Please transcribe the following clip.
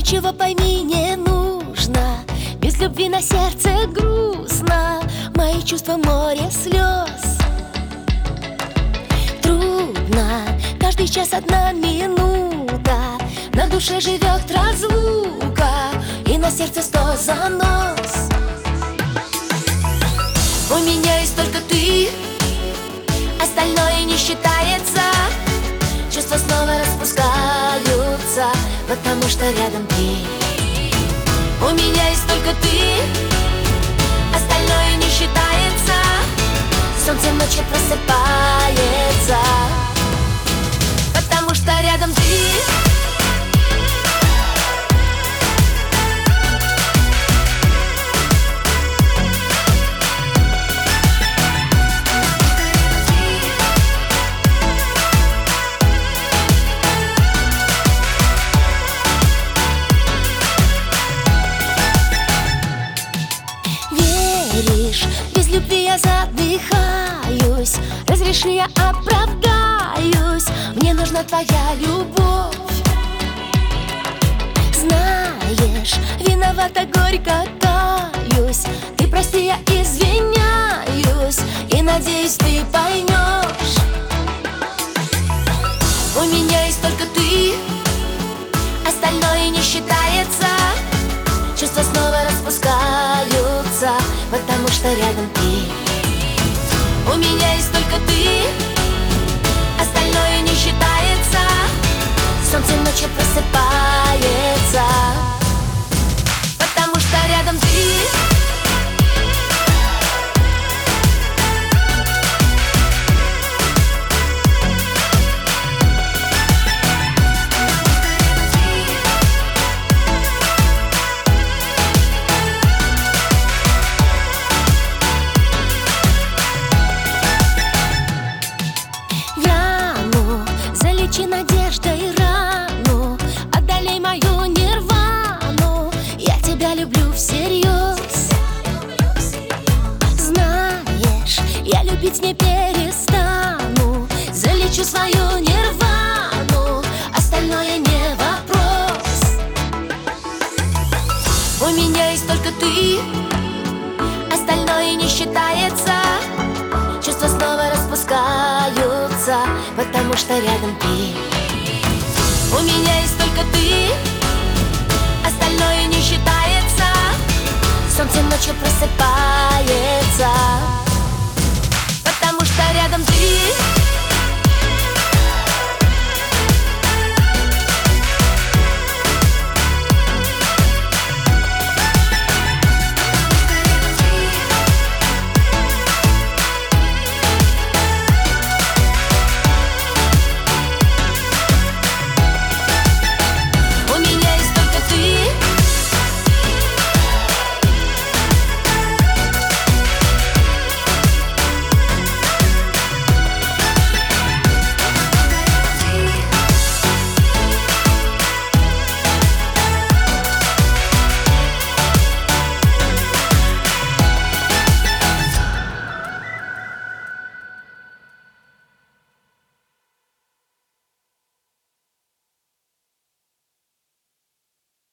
ничего, пойми, не нужно. Без любви на сердце грустно. Мои чувства море слез. Трудно, каждый час одна минута. На душе живет разлука, и на сердце 100 занос. У меня есть только ты, остальное не считается. Чувства снова распускаются, потому что рядом ты. У меня есть только ты, остальное не считается. Солнце ночью просыпается, потому что рядом ты. Без любви я задыхаюсь. Разреши, я оправдаюсь. Мне нужна твоя любовь. Знаешь, виновата, горько каюсь. Ты прости, я извиняюсь, и надеюсь, ты поймешь. У меня есть только ты, остальное не считается. Чувства снова распускаются, потому что рядом ты. У меня есть только ты, остальное не считается. Солнце ночью просыпается, потому что рядом ты. Залечи надеждой рану, одолей мою нирвану. Я тебя люблю всерьез. Знаешь, я любить не перестану. Залечу свою нирвану, остальное не вопрос. У меня есть только ты, остальное не считается. Чувства снова распускаются, потому что рядом ты. У меня есть только ты, остальное не считается. Солнце ночью просыпается, потому что рядом ты.